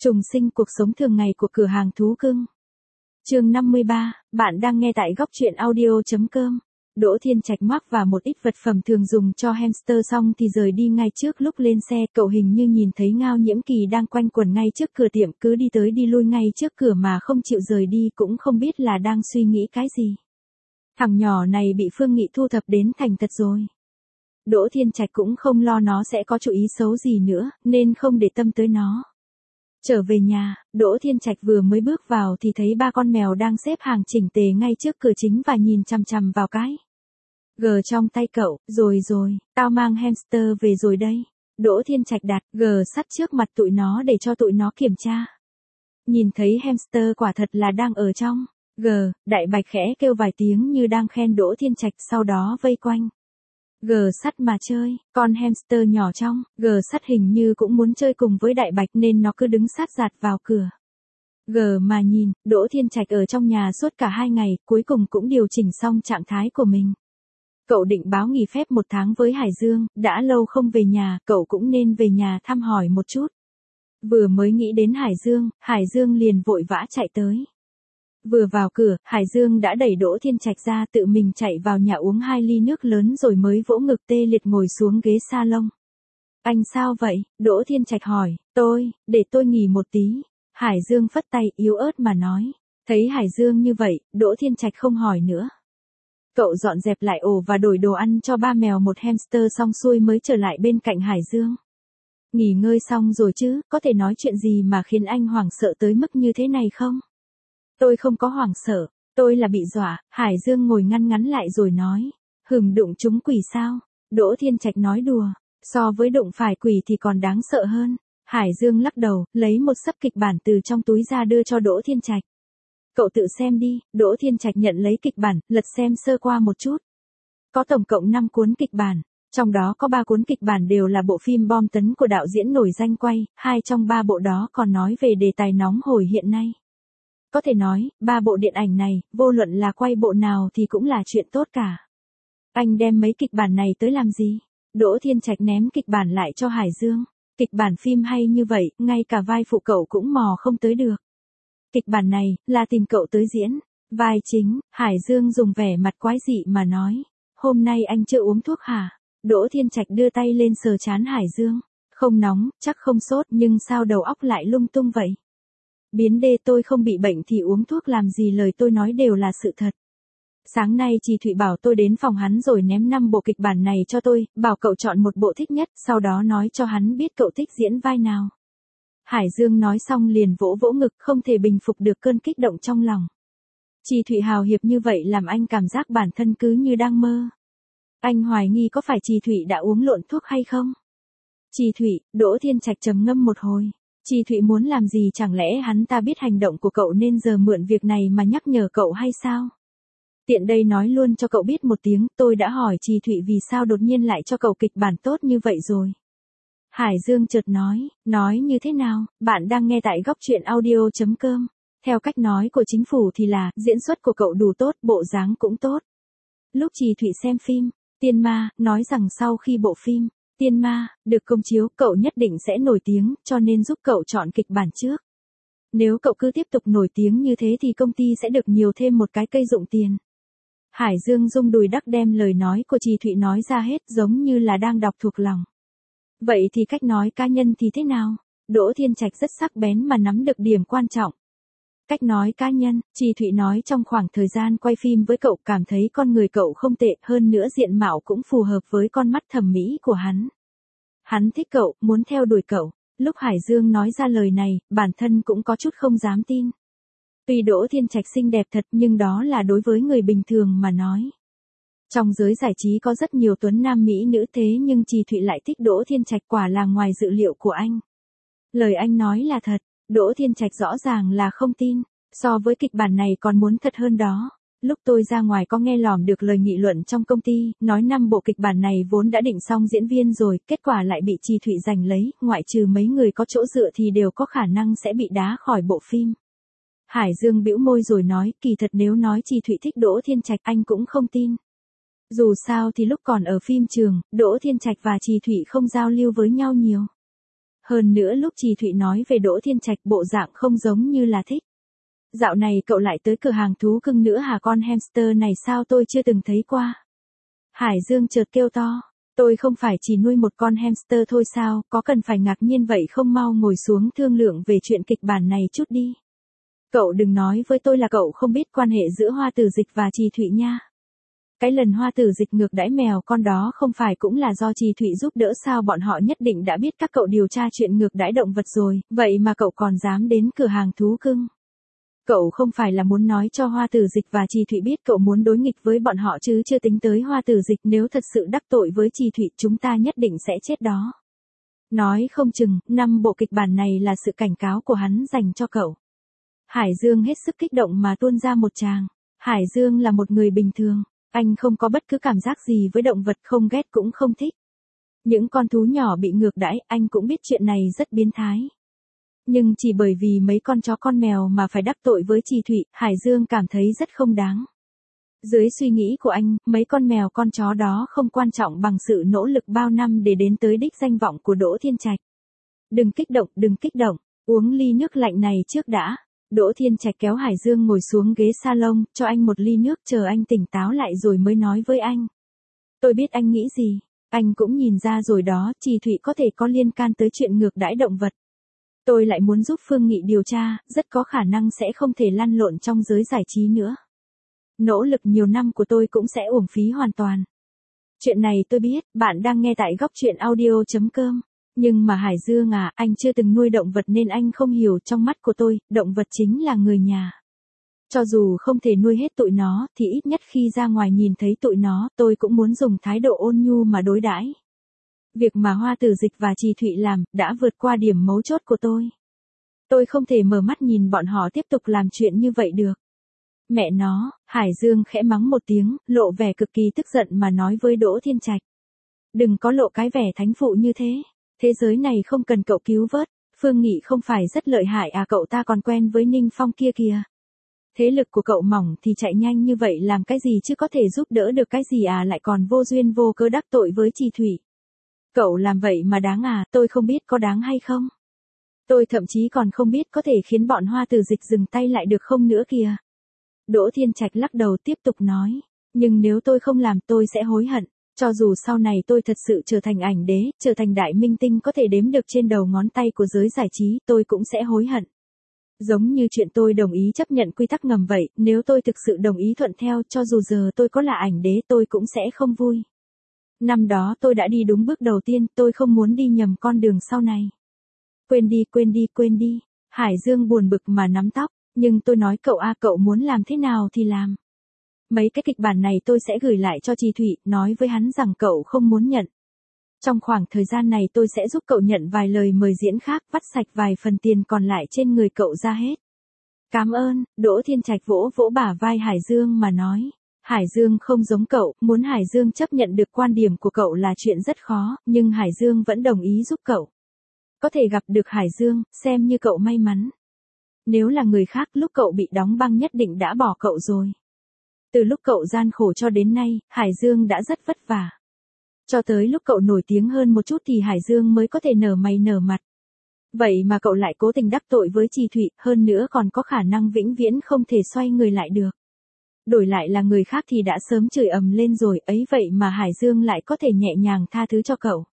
Trùng sinh cuộc sống thường ngày của cửa hàng thú cưng. Chương 53, bạn đang nghe tại góc truyện audio.com. Đỗ Thiên Trạch móc và một ít vật phẩm thường dùng cho hamster xong thì rời đi ngay trước lúc lên xe. Cậu hình như nhìn thấy Ngao Nhiễm Kỳ đang quanh quẩn ngay trước cửa tiệm, cứ đi tới đi lui ngay trước cửa mà không chịu rời đi, cũng không biết là đang suy nghĩ cái gì. Thằng nhỏ này bị Phương Nghị thu thập đến thành thật rồi. Đỗ Thiên Trạch cũng không lo nó sẽ có chủ ý xấu gì nữa, nên không để tâm tới nó. Trở về nhà, Đỗ Thiên Trạch vừa mới bước vào thì thấy ba con mèo đang xếp hàng chỉnh tề ngay trước cửa chính và nhìn chằm chằm vào cái gờ trong tay cậu. Rồi, tao mang hamster về rồi đây. Đỗ Thiên Trạch đặt gờ sắt trước mặt tụi nó để cho tụi nó kiểm tra. Nhìn thấy hamster quả thật là đang ở trong gờ, Đại Bạch khẽ kêu vài tiếng như đang khen Đỗ Thiên Trạch, sau đó vây quanh gờ sắt mà chơi. Con hamster nhỏ trong gờ sắt hình như cũng muốn chơi cùng với Đại Bạch nên nó cứ đứng sát giạt vào cửa gờ mà nhìn. Đỗ Thiên Trạch ở trong nhà suốt cả 2 ngày, cuối cùng cũng điều chỉnh xong trạng thái của mình. Cậu định báo nghỉ phép 1 tháng với Hải Dương, đã lâu không về nhà, cậu cũng nên về nhà thăm hỏi một chút. Vừa mới nghĩ đến Hải Dương liền vội vã chạy tới. Vừa vào cửa, Hải Dương đã đẩy Đỗ Thiên Trạch ra, tự mình chạy vào nhà uống 2 ly nước lớn rồi mới vỗ ngực tê liệt ngồi xuống ghế salon. Anh sao vậy? Đỗ Thiên Trạch hỏi. Để tôi nghỉ một tí. Hải Dương phất tay yếu ớt mà nói. Thấy Hải Dương như vậy, Đỗ Thiên Trạch không hỏi nữa. Cậu dọn dẹp lại ổ và đổi đồ ăn cho ba mèo một hamster xong xuôi mới trở lại bên cạnh Hải Dương. Nghỉ ngơi xong rồi chứ, có thể nói chuyện gì mà khiến anh hoảng sợ tới mức như thế này không? Tôi không có hoảng sợ, tôi là bị dọa. Hải Dương ngồi ngăn ngắn lại rồi nói. Đụng trúng quỷ sao? Đỗ Thiên Trạch nói đùa, so với đụng phải quỷ thì còn đáng sợ hơn. Hải Dương lắc đầu, lấy một xấp kịch bản từ trong túi ra đưa cho Đỗ Thiên Trạch. Cậu tự xem đi. Đỗ Thiên Trạch nhận lấy kịch bản, lật xem sơ qua một chút. Có tổng cộng 5 cuốn kịch bản, trong đó có 3 cuốn kịch bản đều là bộ phim bom tấn của đạo diễn nổi danh quay, 2 trong 3 bộ đó còn nói về đề tài nóng hổi hiện nay. Có thể nói, 3 bộ điện ảnh này, vô luận là quay bộ nào thì cũng là chuyện tốt cả. Anh đem mấy kịch bản này tới làm gì? Đỗ Thiên Trạch ném kịch bản lại cho Hải Dương. Kịch bản phim hay như vậy, ngay cả vai phụ cậu cũng mò không tới được. Kịch bản này, là tìm cậu tới diễn. Vai chính, Hải Dương dùng vẻ mặt quái dị mà nói. Hôm nay anh chưa uống thuốc hả? Đỗ Thiên Trạch đưa tay lên sờ trán Hải Dương. Không nóng, chắc không sốt, nhưng sao đầu óc lại lung tung vậy? Biến đê, tôi không bị bệnh thì uống thuốc làm gì, lời tôi nói đều là sự thật. Sáng nay chị Thụy bảo tôi đến phòng hắn rồi ném 5 bộ kịch bản này cho tôi, bảo cậu chọn một bộ thích nhất, sau đó nói cho hắn biết cậu thích diễn vai nào. Hải Dương nói xong liền vỗ vỗ ngực, không thể bình phục được cơn kích động trong lòng. Chị Thụy hào hiệp như vậy làm anh cảm giác bản thân cứ như đang mơ. Anh hoài nghi có phải chị Thụy đã uống lộn thuốc hay không? Chị Thụy, Đỗ Thiên Trạch trầm ngâm một hồi. Chị Thụy muốn làm gì, chẳng lẽ hắn ta biết hành động của cậu nên giờ mượn việc này mà nhắc nhở cậu hay sao? Tiện đây nói luôn cho cậu biết một tiếng, tôi đã hỏi chị Thụy vì sao đột nhiên lại cho cậu kịch bản tốt như vậy rồi. Hải Dương chợt nói như thế nào? Bạn đang nghe tại góc truyện audio.com. Theo cách nói của chính phủ thì là, diễn xuất của cậu đủ tốt, bộ dáng cũng tốt. Lúc chị Thụy xem phim Tiên Ma, nói rằng sau khi bộ phim Tiên Ma được công chiếu, cậu nhất định sẽ nổi tiếng, cho nên giúp cậu chọn kịch bản trước. Nếu cậu cứ tiếp tục nổi tiếng như thế thì công ty sẽ được nhiều thêm một cái cây dụng tiền. Hải Dương rung đùi đắc đem lời nói của chị Thụy nói ra hết, giống như là đang đọc thuộc lòng. Vậy thì cách nói cá nhân thì thế nào? Đỗ Thiên Trạch rất sắc bén mà nắm được điểm quan trọng. Cách nói cá nhân, chị Thụy nói trong khoảng thời gian quay phim với cậu cảm thấy con người cậu không tệ, hơn nữa diện mạo cũng phù hợp với con mắt thẩm mỹ của hắn. Hắn thích cậu, muốn theo đuổi cậu. Lúc Hải Dương nói ra lời này, bản thân cũng có chút không dám tin. Tuy Đỗ Thiên Trạch xinh đẹp thật nhưng đó là đối với người bình thường mà nói. Trong giới giải trí có rất nhiều tuấn nam mỹ nữ, thế nhưng chị Thụy lại thích Đỗ Thiên Trạch, quả là ngoài dự liệu của anh. Lời anh nói là thật. Đỗ Thiên Trạch rõ ràng là không tin, so với kịch bản này còn muốn thật hơn đó. Lúc tôi ra ngoài có nghe lỏm được lời nghị luận trong công ty, nói 5 bộ kịch bản này vốn đã định xong diễn viên rồi, kết quả lại bị chị Thụy giành lấy, ngoại trừ mấy người có chỗ dựa thì đều có khả năng sẽ bị đá khỏi bộ phim. Hải Dương bĩu môi rồi nói, kỳ thật nếu nói chị Thụy thích Đỗ Thiên Trạch anh cũng không tin. Dù sao thì lúc còn ở phim trường, Đỗ Thiên Trạch và chị Thụy không giao lưu với nhau nhiều. hơn nữa lúc Trì Thụy nói về Đỗ Thiên Trạch bộ dạng không giống như là thích. Dạo này cậu lại tới cửa hàng thú cưng nữa hả, con hamster này sao tôi chưa từng thấy qua. Hải Dương chợt kêu to, tôi không phải chỉ nuôi một con hamster thôi sao, có cần phải ngạc nhiên vậy không, mau ngồi xuống thương lượng về chuyện kịch bản này chút đi. Cậu đừng nói với tôi là cậu không biết quan hệ giữa Hoa Tử Dịch và Trì Thụy nha. Cái lần Hoa Tử Dịch ngược đãi mèo con đó không phải cũng là do Trì Thụy giúp đỡ sao, bọn họ nhất định đã biết các cậu điều tra chuyện ngược đãi động vật rồi, vậy mà cậu còn dám đến cửa hàng thú cưng. Cậu không phải là muốn nói cho Hoa Tử Dịch và Trì Thụy biết cậu muốn đối nghịch với bọn họ chứ chưa tính tới Hoa Tử Dịch, nếu thật sự đắc tội với Trì Thụy chúng ta nhất định sẽ chết đó. Nói không chừng, 5 bộ kịch bản này là sự cảnh cáo của hắn dành cho cậu. Hải Dương hết sức kích động mà tuôn ra một tràng. Hải Dương là một người bình thường, anh không có bất cứ cảm giác gì với động vật, không ghét cũng không thích. Những con thú nhỏ bị ngược đãi, anh cũng biết chuyện này rất biến thái. Nhưng chỉ bởi vì mấy con chó con mèo mà phải đắc tội với Trì Thụy, Hải Dương cảm thấy rất không đáng. Dưới suy nghĩ của anh, mấy con mèo con chó đó không quan trọng bằng sự nỗ lực bao năm để đến tới đích danh vọng của Đỗ Thiên Trạch. Đừng kích động, uống ly nước lạnh này trước đã. Đỗ Thiên Trạch kéo Hải Dương ngồi xuống ghế salon, cho anh một ly nước, chờ anh tỉnh táo lại rồi mới nói với anh. Tôi biết anh nghĩ gì, anh cũng nhìn ra rồi đó, Trì Thụy có thể có liên can tới chuyện ngược đãi động vật. Tôi lại muốn giúp Phương Nghị điều tra, rất có khả năng sẽ không thể lăn lộn trong giới giải trí nữa. Nỗ lực nhiều năm của tôi cũng sẽ uổng phí hoàn toàn. Chuyện này tôi biết, bạn đang nghe tại gocchuyenaudio.com. Nhưng mà Hải Dương à, anh chưa từng nuôi động vật nên anh không hiểu, trong mắt của tôi, động vật chính là người nhà. Cho dù không thể nuôi hết tụi nó, thì ít nhất khi ra ngoài nhìn thấy tụi nó, tôi cũng muốn dùng thái độ ôn nhu mà đối đãi. Việc mà Hoa Tử Dịch và Trì Thụy làm, đã vượt qua điểm mấu chốt của tôi. Tôi không thể mở mắt nhìn bọn họ tiếp tục làm chuyện như vậy được. Mẹ nó, Hải Dương khẽ mắng một tiếng, lộ vẻ cực kỳ tức giận mà nói với Đỗ Thiên Trạch. Đừng có lộ cái vẻ thánh phụ như thế. Thế giới này không cần cậu cứu vớt, Phương Nghị không phải rất lợi hại à, cậu ta còn quen với Ninh Phong kia kìa. Thế lực của cậu mỏng thì chạy nhanh như vậy làm cái gì chứ có thể giúp đỡ được cái gì à, lại còn vô duyên vô cớ đắc tội với Trì Thụy. Cậu làm vậy mà đáng à, tôi không biết có đáng hay không. Tôi thậm chí còn không biết có thể khiến bọn Hoa Tử Dịch dừng tay lại được không nữa kìa. Đỗ Thiên Trạch lắc đầu tiếp tục nói, nhưng nếu tôi không làm tôi sẽ hối hận. Cho dù sau này tôi thật sự trở thành ảnh đế, trở thành đại minh tinh có thể đếm được trên đầu ngón tay của giới giải trí, tôi cũng sẽ hối hận. Giống như chuyện tôi đồng ý chấp nhận quy tắc ngầm vậy, nếu tôi thực sự đồng ý thuận theo, cho dù giờ tôi có là ảnh đế tôi cũng sẽ không vui. Năm đó tôi đã đi đúng bước đầu tiên, tôi không muốn đi nhầm con đường sau này. Quên đi. Hải Dương buồn bực mà nắm tóc, nhưng tôi nói cậu à, cậu muốn làm thế nào thì làm. Mấy cái kịch bản này tôi sẽ gửi lại cho Trì Thụy, nói với hắn rằng cậu không muốn nhận. Trong khoảng thời gian này tôi sẽ giúp cậu nhận vài lời mời diễn khác, vắt sạch vài phần tiền còn lại trên người cậu ra hết. Cảm ơn, Đỗ Thiên Trạch vỗ vỗ bả vai Hải Dương mà nói. Hải Dương không giống cậu, muốn Hải Dương chấp nhận được quan điểm của cậu là chuyện rất khó, nhưng Hải Dương vẫn đồng ý giúp cậu. Có thể gặp được Hải Dương, xem như cậu may mắn. Nếu là người khác lúc cậu bị đóng băng nhất định đã bỏ cậu rồi. Từ lúc cậu gian khổ cho đến nay, Hải Dương đã rất vất vả. Cho tới lúc cậu nổi tiếng hơn một chút thì Hải Dương mới có thể nở mày nở mặt. Vậy mà cậu lại cố tình đắc tội với Trì Thụy, hơn nữa còn có khả năng vĩnh viễn không thể xoay người lại được. Đổi lại là người khác thì đã sớm chửi ầm lên rồi, ấy vậy mà Hải Dương lại có thể nhẹ nhàng tha thứ cho cậu.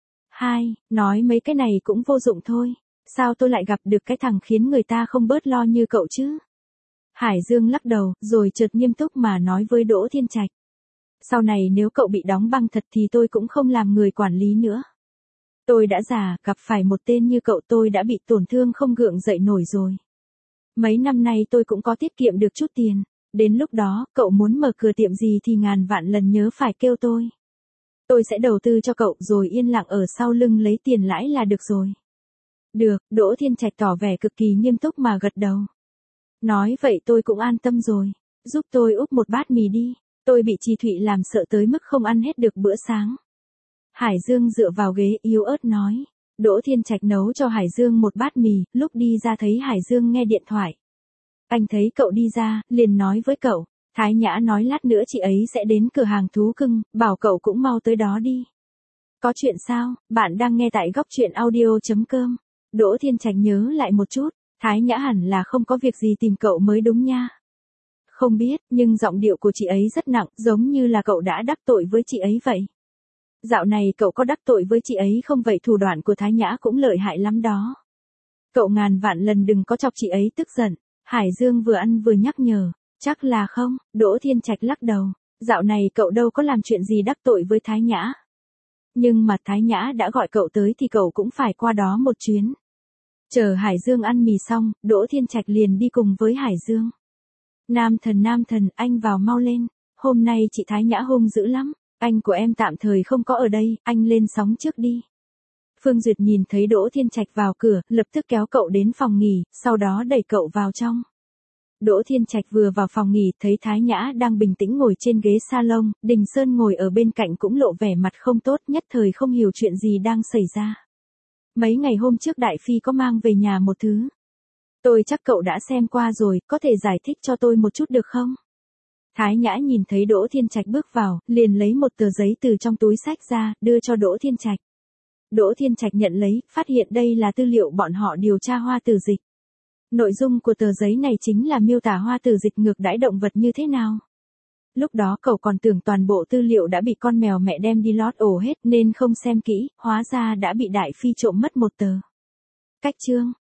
Nói mấy cái này cũng vô dụng thôi. Sao tôi lại gặp được cái thằng khiến người ta không bớt lo như cậu chứ? Hải Dương lắc đầu, rồi chợt nghiêm túc mà nói với Đỗ Thiên Trạch. Sau này nếu cậu bị đóng băng thật thì tôi cũng không làm người quản lý nữa. Tôi đã già, gặp phải một tên như cậu tôi đã bị tổn thương không gượng dậy nổi rồi. Mấy năm nay tôi cũng có tiết kiệm được chút tiền. Đến lúc đó, cậu muốn mở cửa tiệm gì thì ngàn vạn lần nhớ phải kêu tôi. Tôi sẽ đầu tư cho cậu rồi yên lặng ở sau lưng lấy tiền lãi là được rồi. Được, Đỗ Thiên Trạch tỏ vẻ cực kỳ nghiêm túc mà gật đầu. Nói vậy tôi cũng an tâm rồi. Giúp tôi úp một bát mì đi. Tôi bị Trì Thụy làm sợ tới mức không ăn hết được bữa sáng. Hải Dương dựa vào ghế yếu ớt nói. Đỗ Thiên Trạch nấu cho Hải Dương một bát mì, lúc đi ra thấy Hải Dương nghe điện thoại. Anh thấy cậu đi ra, liền nói với cậu. Thái Nhã nói lát nữa chị ấy sẽ đến cửa hàng thú cưng, bảo cậu cũng mau tới đó đi. Có chuyện sao? Bạn đang nghe tại góc truyện audio.com. Đỗ Thiên Trạch nhớ lại một chút, Thái Nhã hẳn là không có việc gì tìm cậu mới đúng nha. Không biết, nhưng giọng điệu của chị ấy rất nặng, giống như là cậu đã đắc tội với chị ấy vậy. Dạo này cậu có đắc tội với chị ấy không vậy? Thủ đoạn của Thái Nhã cũng lợi hại lắm đó. Cậu ngàn vạn lần đừng có chọc chị ấy tức giận. Hải Dương vừa ăn vừa nhắc nhở. Chắc là không, Đỗ Thiên Trạch lắc đầu. Dạo này cậu đâu có làm chuyện gì đắc tội với Thái Nhã. Nhưng mà Thái Nhã đã gọi cậu tới thì cậu cũng phải qua đó một chuyến. Chờ Hải Dương ăn mì xong, Đỗ Thiên Trạch liền đi cùng với Hải Dương. Nam thần, anh vào mau lên. Hôm nay chị Thái Nhã hung dữ lắm. Anh của em tạm thời không có ở đây, anh lên sóng trước đi. Phương Duyệt nhìn thấy Đỗ Thiên Trạch vào cửa, lập tức kéo cậu đến phòng nghỉ, sau đó đẩy cậu vào trong. Đỗ Thiên Trạch vừa vào phòng nghỉ thấy Thái Nhã đang bình tĩnh ngồi trên ghế salon, Đình Sơn ngồi ở bên cạnh cũng lộ vẻ mặt không tốt, nhất thời không hiểu chuyện gì đang xảy ra. Mấy ngày hôm trước Đại Phi có mang về nhà một thứ. Tôi chắc cậu đã xem qua rồi, có thể giải thích cho tôi một chút được không? Thái Nhã nhìn thấy Đỗ Thiên Trạch bước vào, liền lấy một tờ giấy từ trong túi xách ra, đưa cho Đỗ Thiên Trạch. Đỗ Thiên Trạch nhận lấy, phát hiện đây là tư liệu bọn họ điều tra hoa tử dịch. Nội dung của tờ giấy này chính là miêu tả hoa tử dịch ngược đãi động vật như thế nào. Lúc đó cậu còn tưởng toàn bộ tư liệu đã bị con mèo mẹ đem đi lót ổ hết nên không xem kỹ, hóa ra đã bị Đại Phi trộm mất một tờ. Cách chương,